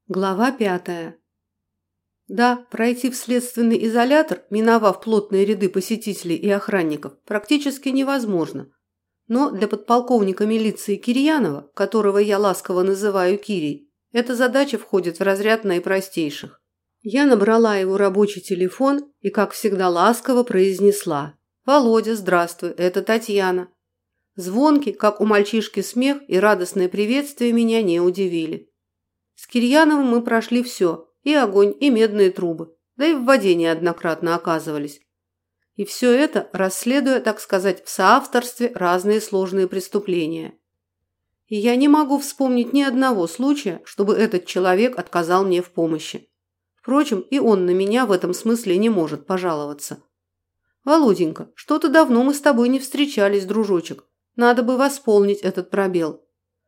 Глава 5. Да, пройти в следственный изолятор, миновав плотные ряды посетителей и охранников, практически невозможно. Но для подполковника милиции Кирьянова, которого я ласково называю Кирей, эта задача входит в разряд наипростейших. Я набрала его рабочий телефон и, как всегда, ласково произнесла: «Володя, здравствуй, это Татьяна». Звонкий, как у мальчишки, смех и радостное приветствие меня не удивили. С Кирьяновым мы прошли все – и огонь, и медные трубы, да и в воде неоднократно оказывались. И все это, расследуя, так сказать, в соавторстве разные сложные преступления. И я не могу вспомнить ни одного случая, чтобы этот человек отказал мне в помощи. Впрочем, и он на меня в этом смысле не может пожаловаться. «Володенька, что-то давно мы с тобой не встречались, дружочек. Надо бы восполнить этот пробел».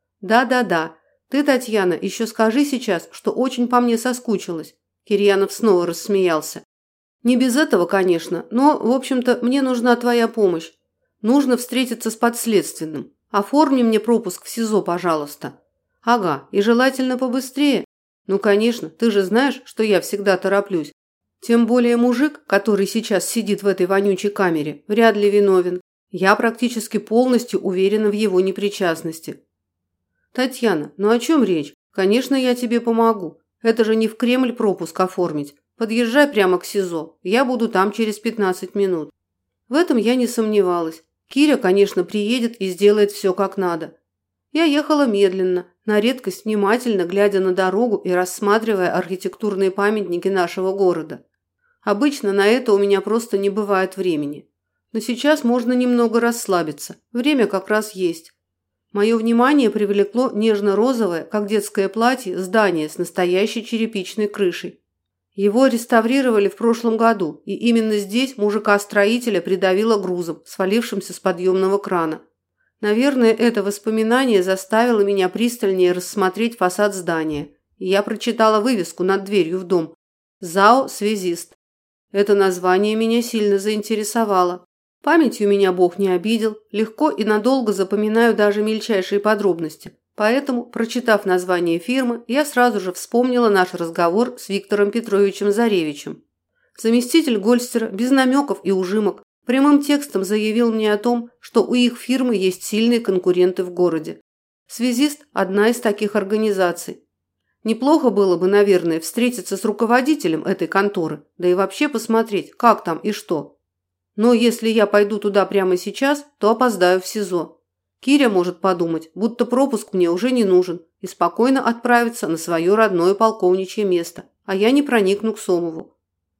«Да. Ты, Татьяна, еще скажи сейчас, что очень по мне соскучилась». Кирьянов снова рассмеялся. «Не без этого, конечно, но, в общем-то, мне нужна твоя помощь. Нужно встретиться с подследственным. Оформи мне пропуск в СИЗО, пожалуйста». «Ага, и желательно побыстрее». «Ну, конечно, ты же знаешь, что я всегда тороплюсь. Тем более мужик, который сейчас сидит в этой вонючей камере, вряд ли виновен. Я практически полностью уверена в его непричастности». «Татьяна, ну о чем речь? Конечно, я тебе помогу. Это же не в Кремль пропуск оформить. Подъезжай прямо к СИЗО. Я буду там через 15 минут». В этом я не сомневалась. Киря, конечно, приедет и сделает все как надо. Я ехала медленно, на редкость внимательно глядя на дорогу и рассматривая архитектурные памятники нашего города. Обычно на это у меня просто не бывает времени. Но сейчас можно немного расслабиться. Время как раз есть. Мое внимание привлекло нежно-розовое, как детское платье, здание с настоящей черепичной крышей. Его реставрировали в прошлом году, и именно здесь мужика-строителя придавило грузом, свалившимся с подъемного крана. Наверное, это воспоминание заставило меня пристальнее рассмотреть фасад здания, и я прочитала вывеску над дверью в дом: «ЗАО «Связист». Это название меня сильно заинтересовало. Памятью меня Бог не обидел, легко и надолго запоминаю даже мельчайшие подробности. Поэтому, прочитав название фирмы, я сразу же вспомнила наш разговор с Виктором Петровичем Заревичем. Заместитель Гольстера, без намеков и ужимок, прямым текстом заявил мне о том, что у их фирмы есть сильные конкуренты в городе. «Связист» – одна из таких организаций. Неплохо было бы, наверное, встретиться с руководителем этой конторы, да и вообще посмотреть, как там и что. Но если я пойду туда прямо сейчас, то опоздаю в СИЗО. Киря может подумать, будто пропуск мне уже не нужен, и спокойно отправиться на свое родное полковничье место, а я не проникну к Сомову.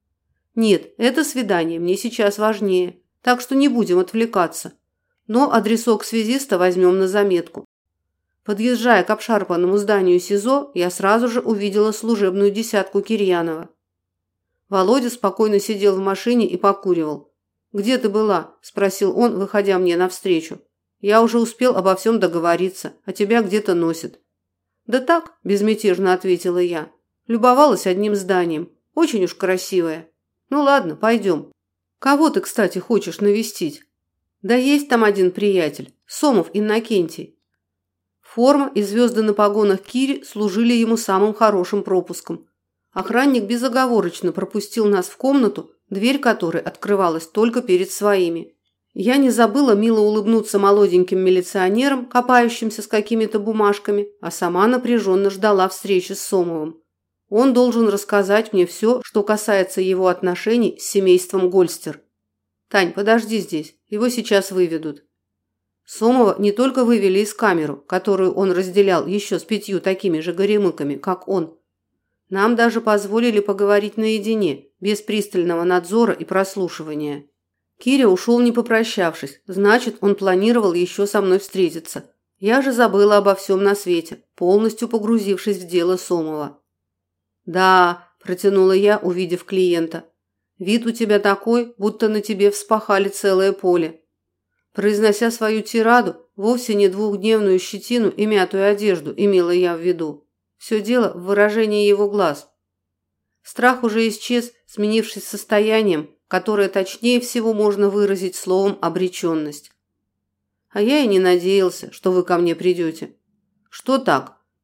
Нет, это свидание мне сейчас важнее, так что не будем отвлекаться. Но адресок связиста возьмем на заметку. Подъезжая к обшарпанному зданию СИЗО, я сразу же увидела служебную десятку Кирьянова. Володя спокойно сидел в машине и покуривал. «Где ты была?» – спросил он, выходя мне навстречу. «Я уже успел обо всем договориться, а тебя где-то носит». «Да так», – безмятежно ответила я. «Любовалась одним зданием. Очень уж красивое. Ну ладно, пойдем. Кого ты, кстати, хочешь навестить?» «Да есть там один приятель, Сомов Иннокентий». Форма и звезды на погонах Кири служили ему самым хорошим пропуском. Охранник безоговорочно пропустил нас в комнату, дверь которой открывалась только перед своими. Я не забыла мило улыбнуться молоденьким милиционерам, копающимся с какими-то бумажками, а сама напряженно ждала встречи с Сомовым. Он должен рассказать мне все, что касается его отношений с семейством Гольстер. «Тань, подожди здесь, его сейчас выведут». Сомова не только вывели из камеры, которую он разделял еще с 5 такими же горемыками, как он. Нам даже позволили поговорить наедине, без пристального надзора и прослушивания. Киря ушел не попрощавшись, значит, он планировал еще со мной встретиться. Я же забыла обо всем на свете, полностью погрузившись в дело Сомова. «Да», – протянула я, увидев клиента. «Вид у тебя такой, будто на тебе вспахали целое поле». Произнося свою тираду, вовсе не двухдневную щетину и мятую одежду имела я в виду. Все дело в выражении его глаз. Страх уже исчез, сменившись состоянием, которое точнее всего можно выразить словом «обреченность». «А я и не надеялся, что вы ко мне придете». «Что так?»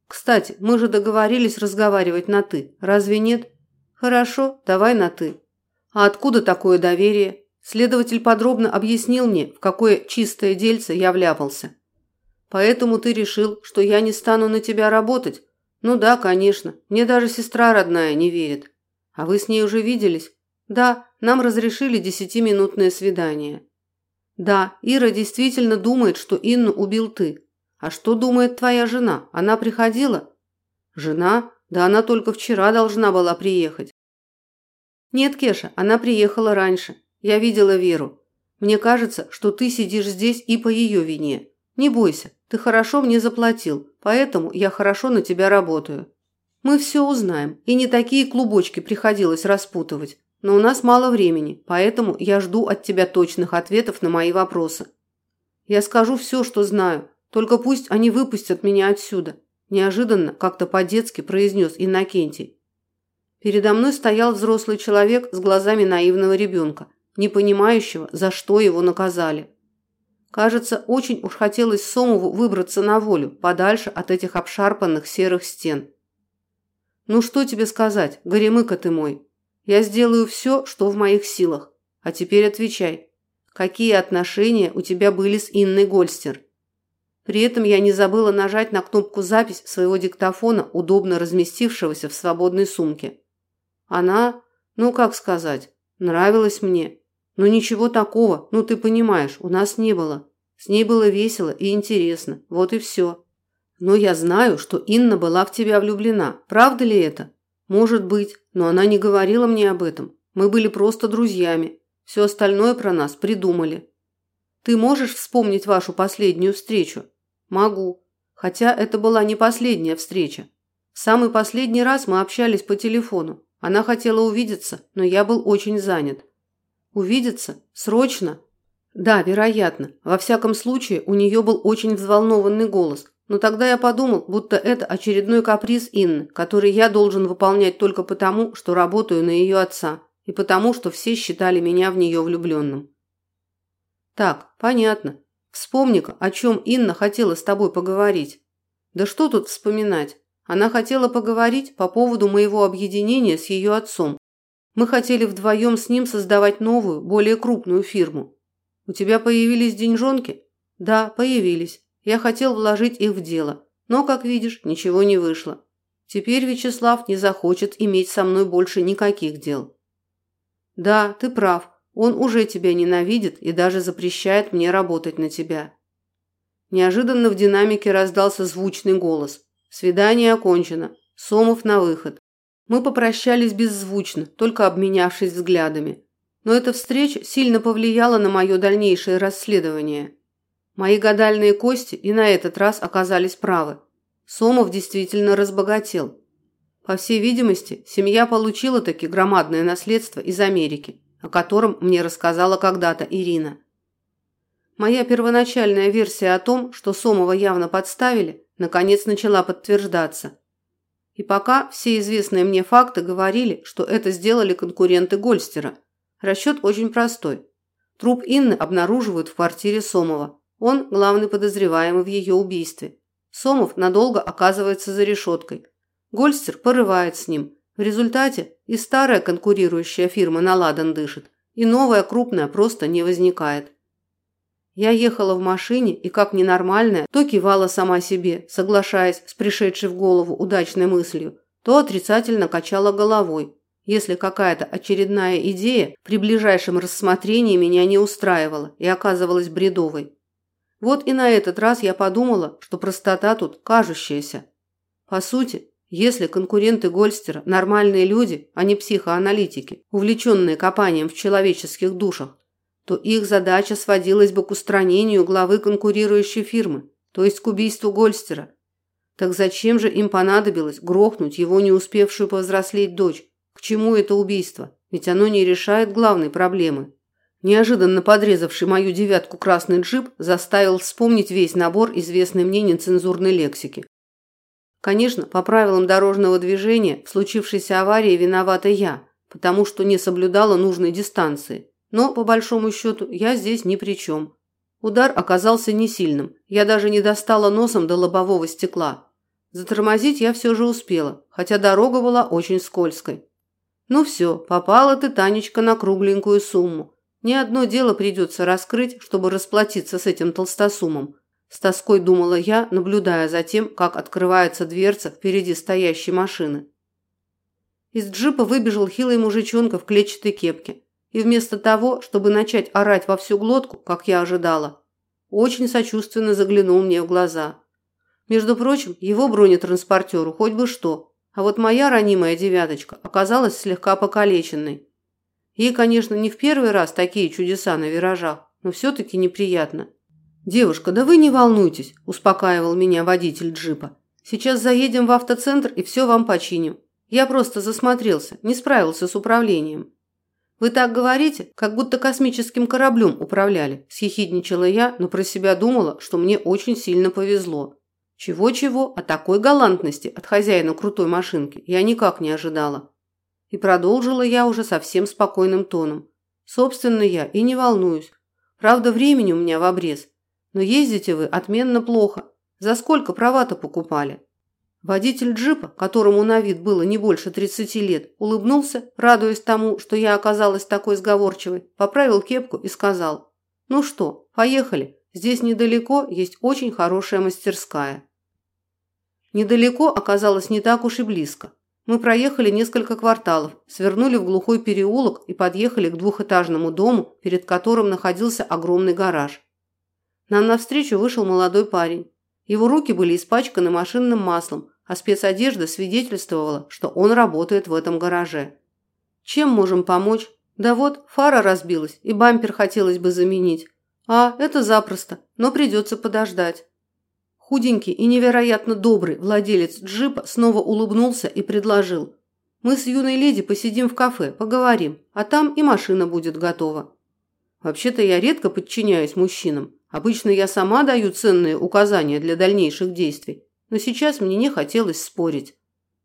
Кстати, мы же договорились разговаривать на «ты», разве нет? Хорошо, давай на «ты». А откуда такое доверие? Следователь подробно объяснил мне, в какое чистое дельце я вляпался. Поэтому ты решил, что я не стану на тебя работать? Ну да, конечно. Мне даже сестра родная не верит. А вы с ней уже виделись? Да, нам разрешили 10-минутное свидание. Да, Ира действительно думает, что Инну убил ты. А что думает твоя жена? Она приходила? Жена? Да она только вчера должна была приехать. Нет, Кеша, она приехала раньше. Я видела Веру. Мне кажется, что ты сидишь здесь и по ее вине. Не бойся, ты хорошо мне заплатил, поэтому я хорошо на тебя работаю. Мы все узнаем, и не такие клубочки приходилось распутывать. Но у нас мало времени, поэтому я жду от тебя точных ответов на мои вопросы. Я скажу все, что знаю, только пусть они выпустят меня отсюда. Неожиданно, как-то по-детски произнес Иннокентий. Передо мной стоял взрослый человек с глазами наивного ребенка, не понимающего, за что его наказали. Кажется, очень уж хотелось Сомову выбраться на волю, подальше от этих обшарпанных серых стен. «Ну что тебе сказать, горемыка ты мой? Я сделаю все, что в моих силах. А теперь отвечай. Какие отношения у тебя были с Инной Гольстер?» При этом я не забыла нажать на кнопку «Запись» своего диктофона, удобно разместившегося в свободной сумке. Она, ну как сказать, нравилась мне. Но ничего такого, ну ты понимаешь, у нас не было. С ней было весело и интересно, вот и все. Но я знаю, что Инна была в тебя влюблена. Правда ли это? Может быть, но она не говорила мне об этом. Мы были просто друзьями. Все остальное про нас придумали. Ты можешь вспомнить вашу последнюю встречу? Могу. Хотя это была не последняя встреча. В самый последний раз мы общались по телефону. Она хотела увидеться, но я был очень занят. Увидеться? Срочно? Да, вероятно. Во всяком случае, у нее был очень взволнованный голос. Но тогда я подумал, будто это очередной каприз Инны, который я должен выполнять только потому, что работаю на ее отца, и потому, что все считали меня в нее влюбленным. Так, понятно. Вспомни-ка, о чем Инна хотела с тобой поговорить. Да что тут вспоминать? Она хотела поговорить по поводу моего объединения с ее отцом. Мы хотели вдвоем с ним создавать новую, более крупную фирму. У тебя появились деньжонки? Да, появились. Я хотел вложить их в дело, но, как видишь, ничего не вышло. Теперь Вячеслав не захочет иметь со мной больше никаких дел. Да, ты прав. Он уже тебя ненавидит и даже запрещает мне работать на тебя. Неожиданно в динамике раздался звучный голос. Свидание окончено. Сомов на выход. Мы попрощались беззвучно, только обменявшись взглядами. Но эта встреча сильно повлияла на мое дальнейшее расследование. Мои гадальные кости и на этот раз оказались правы. Сомов действительно разбогател. По всей видимости, семья получила таки громадное наследство из Америки, о котором мне рассказала когда-то Ирина. Моя первоначальная версия о том, что Сомова явно подставили, наконец начала подтверждаться. И пока все известные мне факты говорили, что это сделали конкуренты Гольстера. Расчет очень простой. Труп Инны обнаруживают в квартире Сомова. Он главный подозреваемый в ее убийстве. Сомов надолго оказывается за решеткой. Гольстер порывает с ним. В результате и старая конкурирующая фирма на ладан дышит, и новая крупная просто не возникает. Я ехала в машине и, как ненормальная, то кивала сама себе, соглашаясь с пришедшей в голову удачной мыслью, то отрицательно качала головой, если какая-то очередная идея при ближайшем рассмотрении меня не устраивала и оказывалась бредовой. Вот и на этот раз я подумала, что простота тут кажущаяся. По сути, если конкуренты Гольстера – нормальные люди, а не психоаналитики, увлеченные копанием в человеческих душах, то их задача сводилась бы к устранению главы конкурирующей фирмы, то есть к убийству Гольстера. Так зачем же им понадобилось грохнуть его не успевшую повзрослеть дочь? К чему это убийство? Ведь оно не решает главной проблемы. Неожиданно подрезавший мою девятку красный джип заставил вспомнить весь набор известной мне нецензурной лексики. Конечно, по правилам дорожного движения в случившейся аварии виновата я, потому что не соблюдала нужной дистанции. Но, по большому счету, я здесь ни при чем. Удар оказался не сильным, я даже не достала носом до лобового стекла. Затормозить я все же успела, хотя дорога была очень скользкой. Ну все, попала ты, Танечка, на кругленькую сумму. Ни одно дело придется раскрыть, чтобы расплатиться с этим толстосумом. С тоской думала я, наблюдая за тем, как открывается дверца впереди стоящей машины. Из джипа выбежал хилый мужичонка в клетчатой кепке. И вместо того, чтобы начать орать во всю глотку, как я ожидала, очень сочувственно заглянул мне в глаза. Между прочим, его бронетранспортеру хоть бы что, а вот моя ранимая девяточка оказалась слегка покалеченной. Ей, конечно, не в первый раз такие чудеса на виражах, но все-таки неприятно. «Девушка, да вы не волнуйтесь», – успокаивал меня водитель джипа. «Сейчас заедем в автоцентр и все вам починим. Я просто засмотрелся, не справился с управлением». «Вы так говорите, как будто космическим кораблем управляли», – съехидничала я, но про себя думала, что мне очень сильно повезло. Чего-чего, а такой галантности от хозяина крутой машинки я никак не ожидала. И продолжила я уже совсем спокойным тоном. Собственно, я и не волнуюсь. Правда, времени у меня в обрез. Но ездите вы отменно плохо. За сколько права-то покупали? Водитель джипа, которому на вид было не больше 30 лет, улыбнулся, радуясь тому, что я оказалась такой сговорчивой, поправил кепку и сказал: «Ну что, поехали. Здесь недалеко есть очень хорошая мастерская». Недалеко оказалось не так уж и близко. Мы проехали несколько кварталов, свернули в глухой переулок и подъехали к двухэтажному дому, перед которым находился огромный гараж. Нам навстречу вышел молодой парень. Его руки были испачканы машинным маслом, а спецодежда свидетельствовала, что он работает в этом гараже. «Чем можем помочь?» «Да вот, фара разбилась, и бампер хотелось бы заменить». «А, это запросто, но придется подождать». Худенький и невероятно добрый владелец джипа снова улыбнулся и предложил: «Мы с юной леди посидим в кафе, поговорим, а там и машина будет готова». Вообще-то я редко подчиняюсь мужчинам. Обычно я сама даю ценные указания для дальнейших действий, но сейчас мне не хотелось спорить.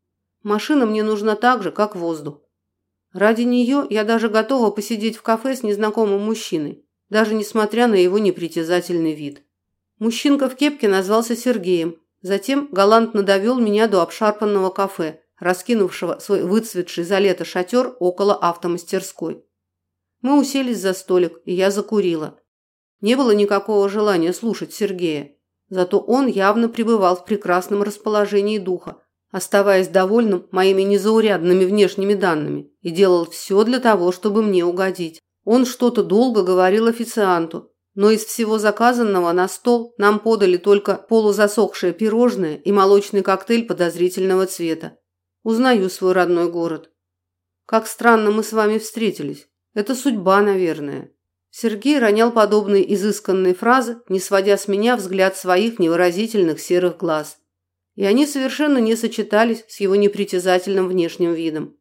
Машина мне нужна так же, как воздух. Ради нее я даже готова посидеть в кафе с незнакомым мужчиной, даже несмотря на его непритязательный вид. Мужчинка в кепке назвался Сергеем, затем галантно довел меня до обшарпанного кафе, раскинувшего свой выцветший за лето шатер около автомастерской. Мы уселись за столик, и я закурила. Не было никакого желания слушать Сергея, зато он явно пребывал в прекрасном расположении духа, оставаясь довольным моими незаурядными внешними данными, и делал все для того, чтобы мне угодить. Он что-то долго говорил официанту, но из всего заказанного на стол нам подали только полузасохшее пирожное и молочный коктейль подозрительного цвета. Узнаю свой родной город. Как странно мы с вами встретились. Это судьба, наверное. Сергей ронял подобные изысканные фразы, не сводя с меня взгляд своих невыразительных серых глаз. И они совершенно не сочетались с его непритязательным внешним видом.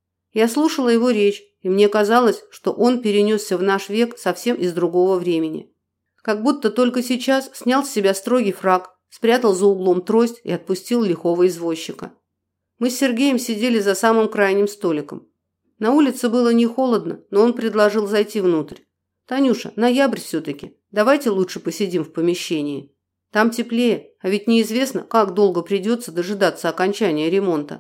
Я слушала его речь, и мне казалось, что он перенесся в наш век совсем из другого времени. Как будто только сейчас снял с себя строгий фрак, спрятал за углом трость и отпустил лихого извозчика. Мы с Сергеем сидели за самым крайним столиком. На улице было не холодно, но он предложил зайти внутрь. «Танюша, ноябрь все-таки. Давайте лучше посидим в помещении. Там теплее, а ведь неизвестно, как долго придется дожидаться окончания ремонта.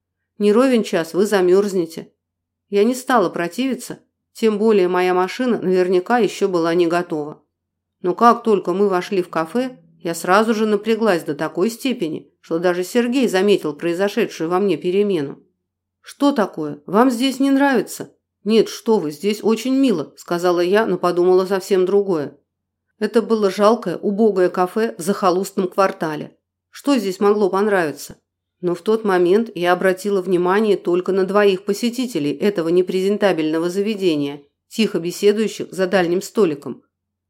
Не ровен час, вы замерзнете». Я не стала противиться, тем более моя машина наверняка еще была не готова. Но как только мы вошли в кафе, я сразу же напряглась до такой степени, что даже Сергей заметил произошедшую во мне перемену. «Что такое? Вам здесь не нравится?» «Нет, что вы, здесь очень мило», – сказала я, но подумала совсем другое. Это было жалкое, убогое кафе в захолустном квартале. Что здесь могло понравиться? Но в тот момент я обратила внимание только на двоих посетителей этого непрезентабельного заведения, тихо беседующих за дальним столиком.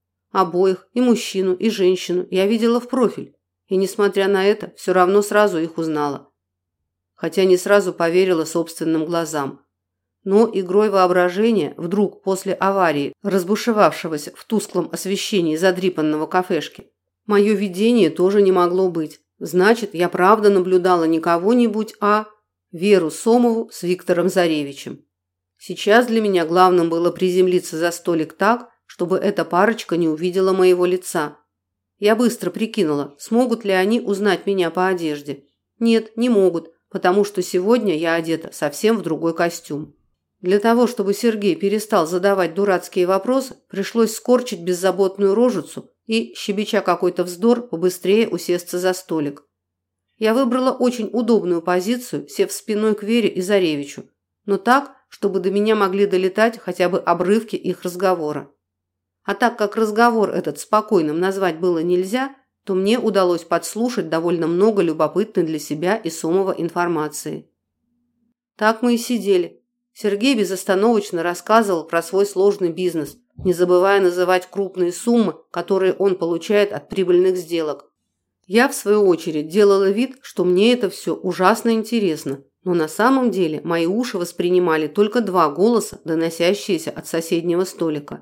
Обоих, и мужчину, и женщину, я видела в профиль, и, несмотря на это, все равно сразу их узнала. Хотя не сразу поверила собственным глазам. Но игрой воображения вдруг после аварии, разбушевавшегося в тусклом освещении задрипанного кафешки, мое видение тоже не могло быть. Значит, я правда наблюдала не кого-нибудь, а Веру Сомову с Виктором Заревичем. Сейчас для меня главным было приземлиться за столик так, чтобы эта парочка не увидела моего лица. Я быстро прикинула, смогут ли они узнать меня по одежде. Нет, не могут, потому что сегодня я одета совсем в другой костюм. Для того, чтобы Сергей перестал задавать дурацкие вопросы, пришлось скорчить беззаботную рожицу и, щебеча какой-то вздор, побыстрее усесться за столик. Я выбрала очень удобную позицию, сев спиной к Вере и Заревичу, но так, чтобы до меня могли долетать хотя бы обрывки их разговора. А так как разговор этот спокойным назвать было нельзя, то мне удалось подслушать довольно много любопытной для себя и Сомова информации. Так мы и сидели. Сергей безостановочно рассказывал про свой сложный бизнес, не забывая называть крупные суммы, которые он получает от прибыльных сделок. Я, в свою очередь, делала вид, что мне это все ужасно интересно, но на самом деле мои уши воспринимали только два голоса, доносящиеся от соседнего столика.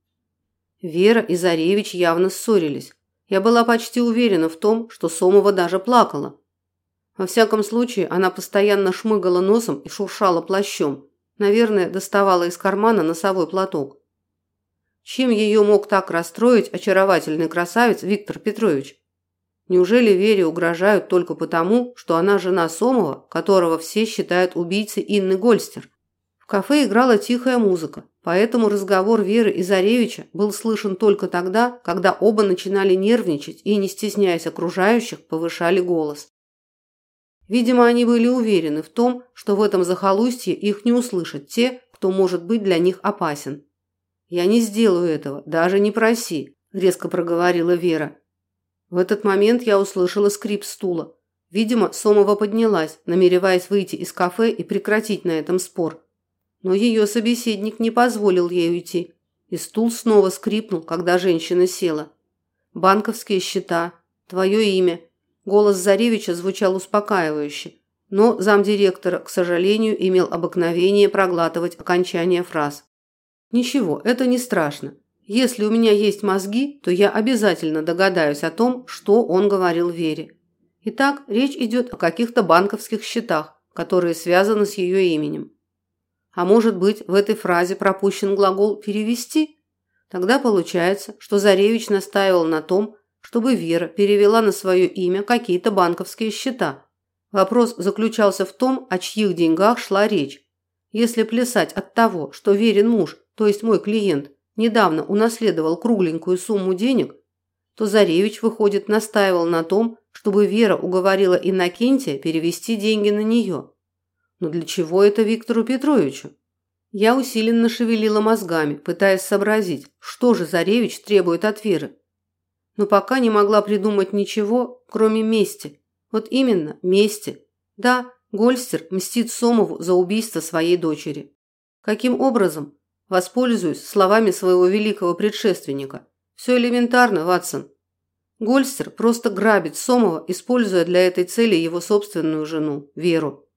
Вера и Заревич явно ссорились. Я была почти уверена в том, что Сомова даже плакала. Во всяком случае, она постоянно шмыгала носом и шуршала плащом. Наверное, доставала из кармана носовой платок. Чем ее мог так расстроить очаровательный красавец Виктор Петрович? Неужели Вере угрожают только потому, что она жена Сомова, которого все считают убийцей Инны Гольстер? В кафе играла тихая музыка, поэтому разговор Веры и Заревича был слышен только тогда, когда оба начинали нервничать и, не стесняясь окружающих, повышали голос. Видимо, они были уверены в том, что в этом захолустье их не услышат те, кто может быть для них опасен. «Я не сделаю этого, даже не проси», – резко проговорила Вера. В этот момент я услышала скрип стула. Видимо, Сомова поднялась, намереваясь выйти из кафе и прекратить на этом спор. Но ее собеседник не позволил ей уйти, и стул снова скрипнул, когда женщина села. «Банковские счета, твое имя». Голос Заревича звучал успокаивающе, но замдиректора, к сожалению, имел обыкновение проглатывать окончание фраз. «Ничего, это не страшно. Если у меня есть мозги, то я обязательно догадаюсь о том, что он говорил Вере. Итак, речь идет о каких-то банковских счетах, которые связаны с ее именем. А может быть, в этой фразе пропущен глагол «перевести»? Тогда получается, что Заревич настаивал на том, чтобы Вера перевела на свое имя какие-то банковские счета. Вопрос заключался в том, о чьих деньгах шла речь. Если плясать от того, что Верин муж, то есть мой клиент, недавно унаследовал кругленькую сумму денег, то Заревич, выходит, настаивал на том, чтобы Вера уговорила Иннокентия перевести деньги на нее. Но для чего это Виктору Петровичу? Я усиленно шевелила мозгами, пытаясь сообразить, что же Заревич требует от Веры. Но пока не могла придумать ничего, кроме мести. Вот именно, мести. Да, Гольстер мстит Сомову за убийство своей дочери. Каким образом? Воспользуюсь словами своего великого предшественника. Все элементарно, Ватсон. Гольстер просто грабит Сомова, используя для этой цели его собственную жену, Веру.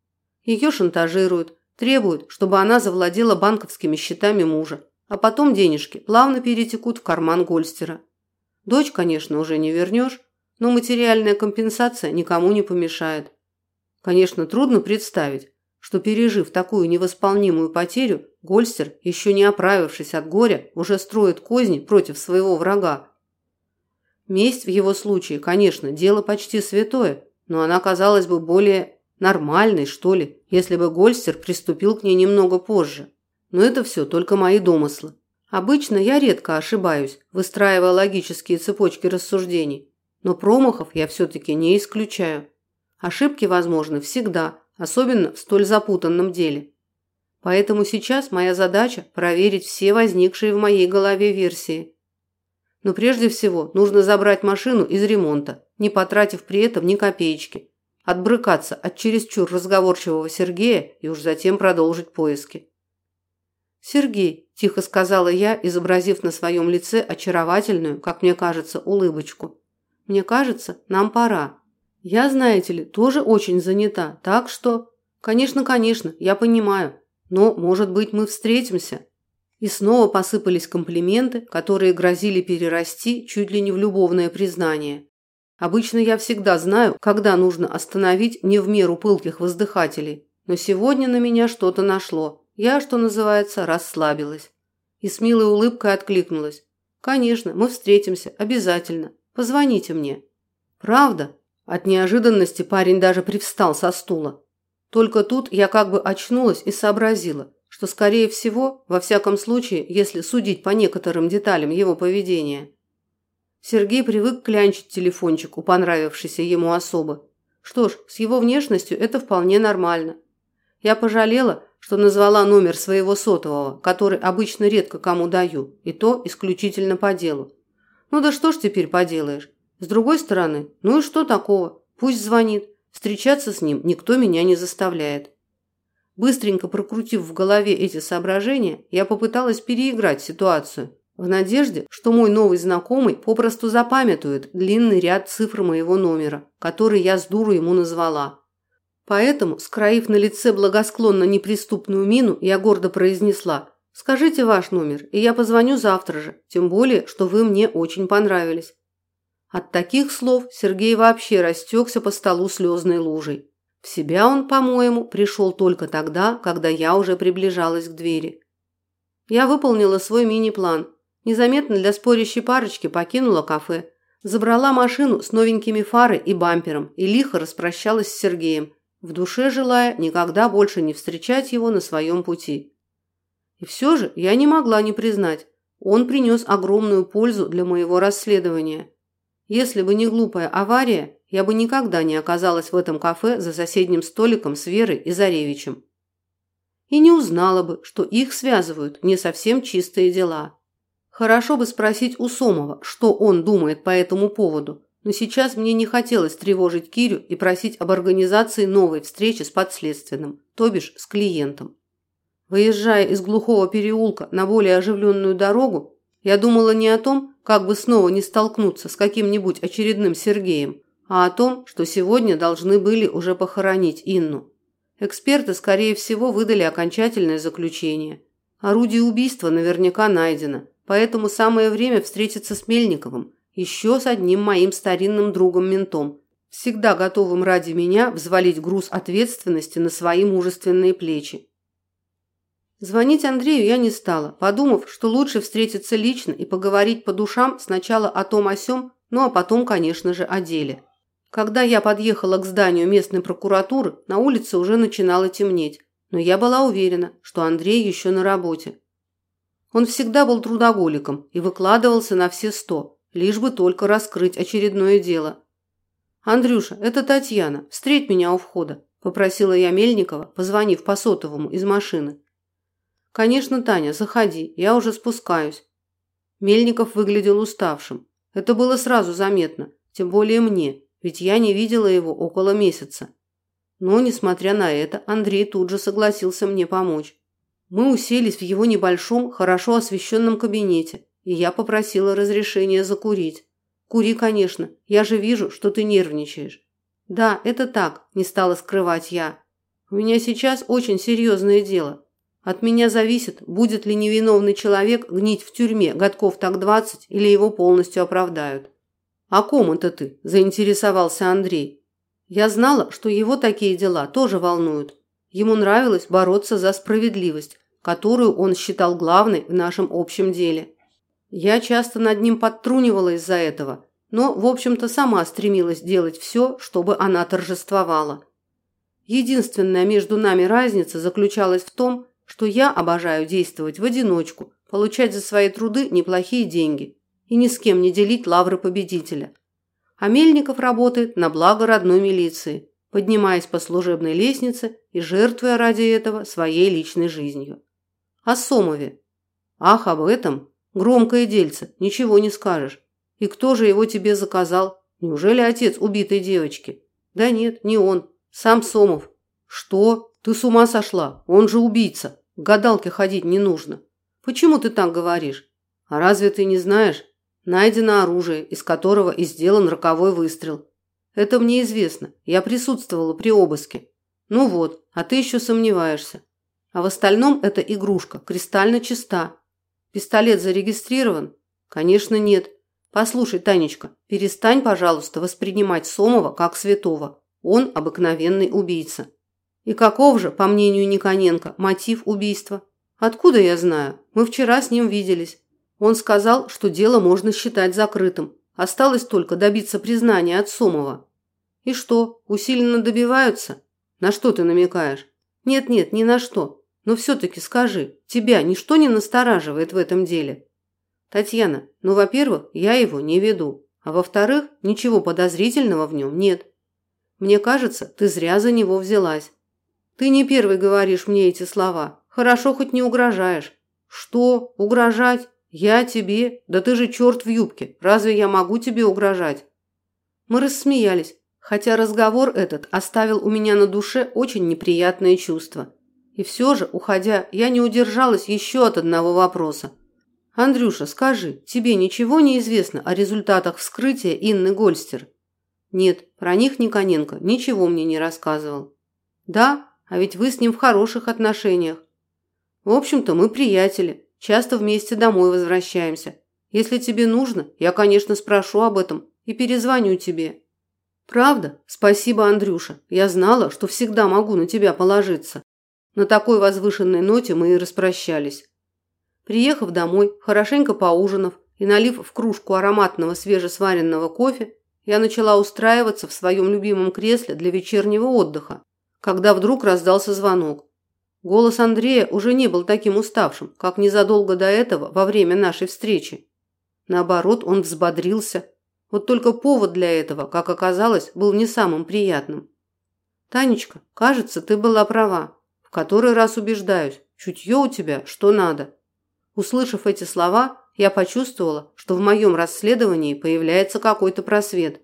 Ее шантажируют, требуют, чтобы она завладела банковскими счетами мужа, а потом денежки плавно перетекут в карман Гольстера. Дочь, конечно, уже не вернешь, но материальная компенсация никому не помешает. Конечно, трудно представить, что, пережив такую невосполнимую потерю, Гольстер, еще не оправившись от горя, уже строит козни против своего врага. Месть в его случае, конечно, дело почти святое, но она казалась бы более нормальной, что ли, если бы Гольстер приступил к ней немного позже. Но это все только мои домыслы. Обычно я редко ошибаюсь, выстраивая логические цепочки рассуждений, но промахов я все-таки не исключаю. Ошибки возможны всегда, особенно в столь запутанном деле. Поэтому сейчас моя задача – проверить все возникшие в моей голове версии. Но прежде всего нужно забрать машину из ремонта, не потратив при этом ни копеечки, отбрыкаться от чересчур разговорчивого Сергея и уж затем продолжить поиски. «Сергей», – тихо сказала я, изобразив на своем лице очаровательную, как мне кажется, улыбочку. «Мне кажется, нам пора. Я, знаете ли, тоже очень занята, так что...» «Конечно, я понимаю, но, может быть, мы встретимся?» И снова посыпались комплименты, которые грозили перерасти чуть ли не в любовное признание. Обычно я всегда знаю, когда нужно остановить не в меру пылких воздыхателей, но сегодня на меня что-то нашло. Я, что называется, расслабилась. И с милой улыбкой откликнулась. «Конечно, мы встретимся, обязательно. Позвоните мне». «Правда?» От неожиданности парень даже привстал со стула. Только тут я как бы очнулась и сообразила, что, скорее всего, во всяком случае, если судить по некоторым деталям его поведения, Сергей привык клянчить телефончик у понравившейся ему особы. Что ж, с его внешностью это вполне нормально. Я пожалела, что назвала номер своего сотового, который обычно редко кому даю, и то исключительно по делу. Ну да что ж теперь поделаешь? С другой стороны, ну и что такого? Пусть звонит. Встречаться с ним никто меня не заставляет. Быстренько прокрутив в голове эти соображения, я попыталась переиграть ситуацию, в надежде, что мой новый знакомый попросту запамятует длинный ряд цифр моего номера, который я с дуру ему назвала. Поэтому, скроив на лице благосклонно неприступную мину, я гордо произнесла: «Скажите ваш номер, и я позвоню завтра же, тем более, что вы мне очень понравились». От таких слов Сергей вообще растекся по столу слезной лужей. В себя он, по-моему, пришел только тогда, когда я уже приближалась к двери. Я выполнила свой мини-план. Незаметно для спорящей парочки покинула кафе, забрала машину с новенькими фарой и бампером и лихо распрощалась с Сергеем, в душе желая никогда больше не встречать его на своем пути. И все же я не могла не признать, он принес огромную пользу для моего расследования. Если бы не глупая авария, я бы никогда не оказалась в этом кафе за соседним столиком с Верой и Заревичем. И не узнала бы, что их связывают не совсем чистые дела. Хорошо бы спросить у Сомова, что он думает по этому поводу, но сейчас мне не хотелось тревожить Кирю и просить об организации новой встречи с подследственным, то бишь с клиентом. Выезжая из глухого переулка на более оживленную дорогу, я думала не о том, как бы снова не столкнуться с каким-нибудь очередным Сергеем, а о том, что сегодня должны были уже похоронить Инну. Эксперты, скорее всего, выдали окончательное заключение. Орудие убийства наверняка найдено, поэтому самое время встретиться с Мельниковым, еще с одним моим старинным другом-ментом, всегда готовым ради меня взвалить груз ответственности на свои мужественные плечи. Звонить Андрею я не стала, подумав, что лучше встретиться лично и поговорить по душам сначала о том о сём, ну а потом, конечно же, о деле. Когда я подъехала к зданию местной прокуратуры, на улице уже начинало темнеть, но я была уверена, что Андрей еще на работе. Он всегда был трудоголиком и выкладывался на все 100, лишь бы только раскрыть очередное дело. «Андрюша, это Татьяна, встреть меня у входа», – попросила я Мельникова, позвонив по сотовому из машины. «Конечно, Таня, заходи, я уже спускаюсь». Мельников выглядел уставшим. Это было сразу заметно, тем более мне, ведь я не видела его около месяца. Но, несмотря на это, Андрей тут же согласился мне помочь. Мы уселись в его небольшом, хорошо освещенном кабинете, и я попросила разрешения закурить. «Кури, конечно, я же вижу, что ты нервничаешь». «Да, это так», – не стала скрывать я. «У меня сейчас очень серьезное дело. От меня зависит, будет ли невиновный человек гнить в тюрьме годков так 20 или его полностью оправдают». «О ком это ты?» – заинтересовался Андрей. Я знала, что его такие дела тоже волнуют. Ему нравилось бороться за справедливость, которую он считал главной в нашем общем деле. Я часто над ним подтрунивала из-за этого, но, в общем-то, сама стремилась делать все, чтобы она торжествовала. Единственная между нами разница заключалась в том, что я обожаю действовать в одиночку, получать за свои труды неплохие деньги и ни с кем не делить лавры победителя. А Мельников работает на благо родной милиции, поднимаясь по служебной лестнице и жертвуя ради этого своей личной жизнью. О Сомове. Ах, об этом? Громкое дельце, ничего не скажешь. И кто же его тебе заказал? Неужели отец убитой девочки? Да нет, не он. Сам Сомов. Что? Ты с ума сошла? Он же убийца. К гадалке ходить не нужно. Почему ты так говоришь? А разве ты не знаешь? Найдено оружие, из которого и сделан роковой выстрел. Это мне известно. Я присутствовала при обыске. Ну вот, а ты еще сомневаешься. А в остальном это игрушка, кристально чиста. Пистолет зарегистрирован? Конечно, нет. Послушай, Танечка, перестань, пожалуйста, воспринимать Сомова как святого. Он обыкновенный убийца. И каков же, по мнению Никоненко, мотив убийства? Откуда я знаю? Мы вчера с ним виделись. Он сказал, что дело можно считать закрытым. Осталось только добиться признания от Сомова. И что, усиленно добиваются? На что ты намекаешь? Нет, ни на что. Но все-таки скажи, тебя ничто не настораживает в этом деле? Татьяна, ну, во-первых, я его не веду. А во-вторых, ничего подозрительного в нем нет. Мне кажется, ты зря за него взялась. Ты не первый говоришь мне эти слова. Хорошо, хоть не угрожаешь. Что? Угрожать? Я тебе? Да ты же черт в юбке. Разве я могу тебе угрожать? Мы рассмеялись, хотя разговор этот оставил у меня на душе очень неприятные чувства. И все же, уходя, я не удержалась еще от одного вопроса. Андрюша, скажи, тебе ничего не известно о результатах вскрытия Инны Гольстер? Нет, про них Никоненко ничего мне не рассказывал. Да, а ведь вы с ним в хороших отношениях. В общем-то, мы приятели, часто вместе домой возвращаемся. Если тебе нужно, я, конечно, спрошу об этом и перезвоню тебе. Правда? Спасибо, Андрюша. Я знала, что всегда могу на тебя положиться. На такой возвышенной ноте мы и распрощались. Приехав домой, хорошенько поужинав и налив в кружку ароматного свежесваренного кофе, я начала устраиваться в своем любимом кресле для вечернего отдыха, когда вдруг раздался звонок. Голос Андрея уже не был таким уставшим, как незадолго до этого во время нашей встречи. Наоборот, он взбодрился. Вот только повод для этого, как оказалось, был не самым приятным. «Танечка, кажется, ты была права. В который раз убеждаюсь, чутье у тебя что надо». Услышав эти слова, я почувствовала, что в моем расследовании появляется какой-то просвет.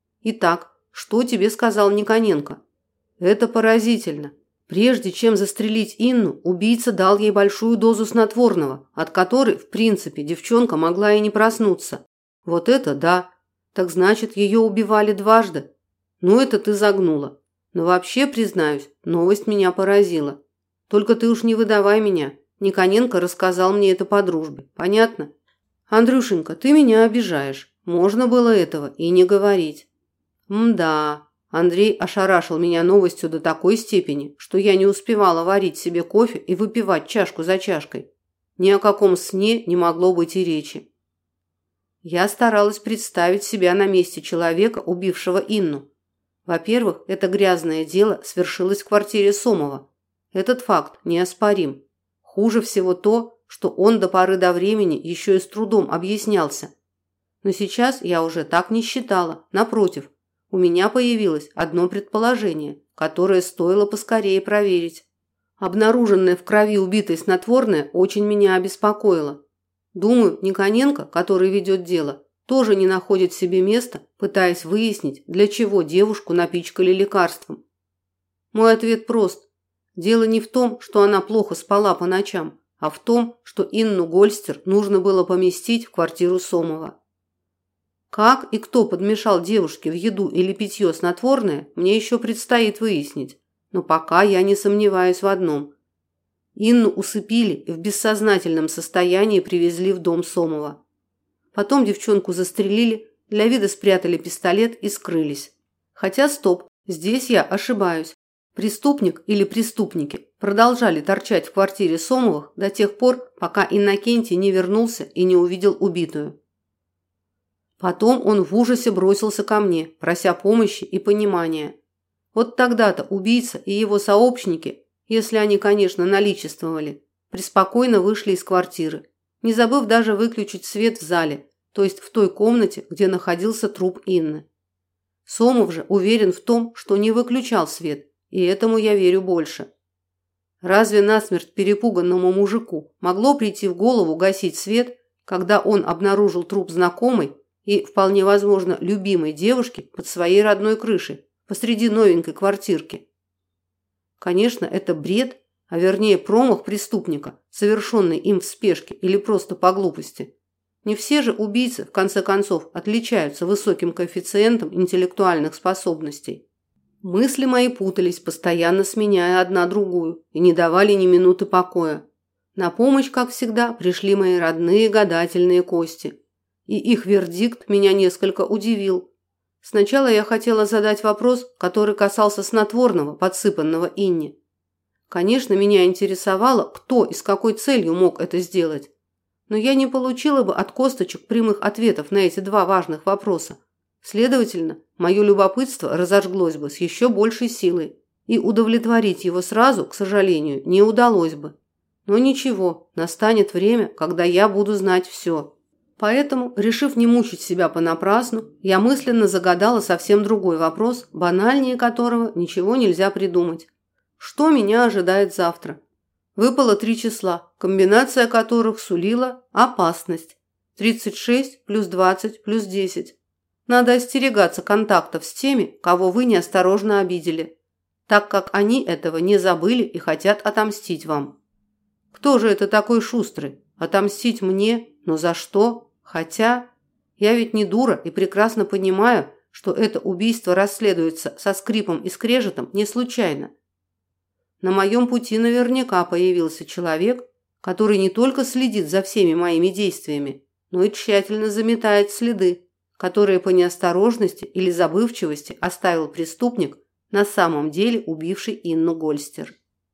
Итак, что тебе сказал Никоненко? Это поразительно. Прежде чем застрелить Инну, убийца дал ей большую дозу снотворного, от которой, в принципе, девчонка могла и не проснуться. Вот это да. Так значит, ее убивали дважды. Ну, это ты загнула. Но вообще, признаюсь, новость меня поразила. Только ты уж не выдавай меня. Никоненко рассказал мне это по дружбе. Понятно? Андрюшенька, ты меня обижаешь. Можно было этого и не говорить. Мда. Андрей ошарашил меня новостью до такой степени, что я не успевала варить себе кофе и выпивать чашку за чашкой. Ни о каком сне не могло быть и речи. Я старалась представить себя на месте человека, убившего Инну. Во-первых, это грязное дело свершилось в квартире Сомова. Этот факт неоспорим. Хуже всего то, что он до поры до времени еще и с трудом объяснялся. Но сейчас я уже так не считала. Напротив, у меня появилось одно предположение, которое стоило поскорее проверить. Обнаруженное в крови убитой снотворное очень меня обеспокоило. Думаю, Никоненко, который ведет дело, тоже не находит себе места, пытаясь выяснить, для чего девушку напичкали лекарством. Мой ответ прост. Дело не в том, что она плохо спала по ночам, а в том, что Инну Гольстер нужно было поместить в квартиру Сомова. Как и кто подмешал девушке в еду или питье снотворное, мне еще предстоит выяснить. Но пока я не сомневаюсь в одном. Инну усыпили и в бессознательном состоянии привезли в дом Сомова. Потом девчонку застрелили, для вида спрятали пистолет и скрылись. Хотя стоп, здесь я ошибаюсь. Преступник или преступники продолжали торчать в квартире Сомовых до тех пор, пока Иннокентий не вернулся и не увидел убитую. Потом он в ужасе бросился ко мне, прося помощи и понимания. Вот тогда-то убийца и его сообщники, если они, конечно, наличествовали, преспокойно вышли из квартиры, не забыв даже выключить свет в зале, то есть в той комнате, где находился труп Инны. Сомов же уверен в том, что не выключал свет, и этому я верю больше. Разве насмерть перепуганному мужику могло прийти в голову гасить свет, когда он обнаружил труп знакомой и, вполне возможно, любимой девушки под своей родной крышей, посреди новенькой квартирки? Конечно, это бред, а вернее промах преступника, совершенный им в спешке или просто по глупости. Не все же убийцы, в конце концов, отличаются высоким коэффициентом интеллектуальных способностей. Мысли мои путались, постоянно сменяя одна другую, и не давали ни минуты покоя. На помощь, как всегда, пришли мои родные гадательные кости. И их вердикт меня несколько удивил. Сначала я хотела задать вопрос, который касался снотворного, подсыпанного Инне. Конечно, меня интересовало, кто и с какой целью мог это сделать. Но я не получила бы от косточек прямых ответов на эти два важных вопроса. Следовательно, мое любопытство разожглось бы с еще большей силой, и удовлетворить его сразу, к сожалению, не удалось бы. Но ничего, настанет время, когда я буду знать все. Поэтому, решив не мучить себя понапрасну, я мысленно загадала совсем другой вопрос, банальнее которого ничего нельзя придумать. Что меня ожидает завтра? Выпало 3 числа, комбинация которых сулила опасность. 36 плюс 20 плюс 10. Надо остерегаться контактов с теми, кого вы неосторожно обидели, так как они этого не забыли и хотят отомстить вам. Кто же это такой шустрый? Отомстить мне? Но за что? Хотя я ведь не дура и прекрасно понимаю, что это убийство расследуется со скрипом и скрежетом не случайно. На моем пути наверняка появился человек, который не только следит за всеми моими действиями, но и тщательно заметает следы, которые по неосторожности или забывчивости оставил преступник, на самом деле убивший Инну Гольстер.